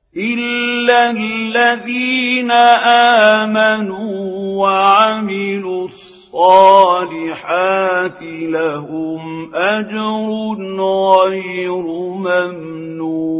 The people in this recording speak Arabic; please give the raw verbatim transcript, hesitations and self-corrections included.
إلا الذين آمنوا وعملوا الصالحات لهم أجر غير ممنون.